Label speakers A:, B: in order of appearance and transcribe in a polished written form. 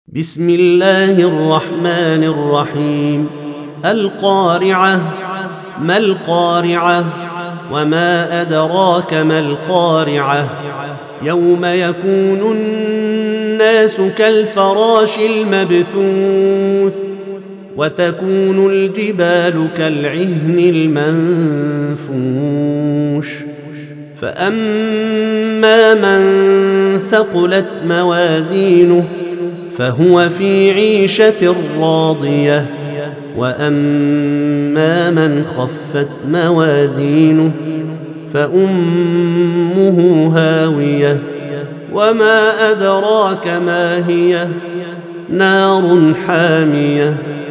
A: بسم الله الرحمن الرحيم. القارعة. ما القارعة؟ وما أدراك ما القارعة؟ يوم يكون الناس كالفراش المبثوث وتكون الجبال كالعهن المنفوش فأما من ثقلت موازينه فهو في عيشة راضية وأما من خفت موازينه فأمه هاوية وما أدراك ما هي نار حامية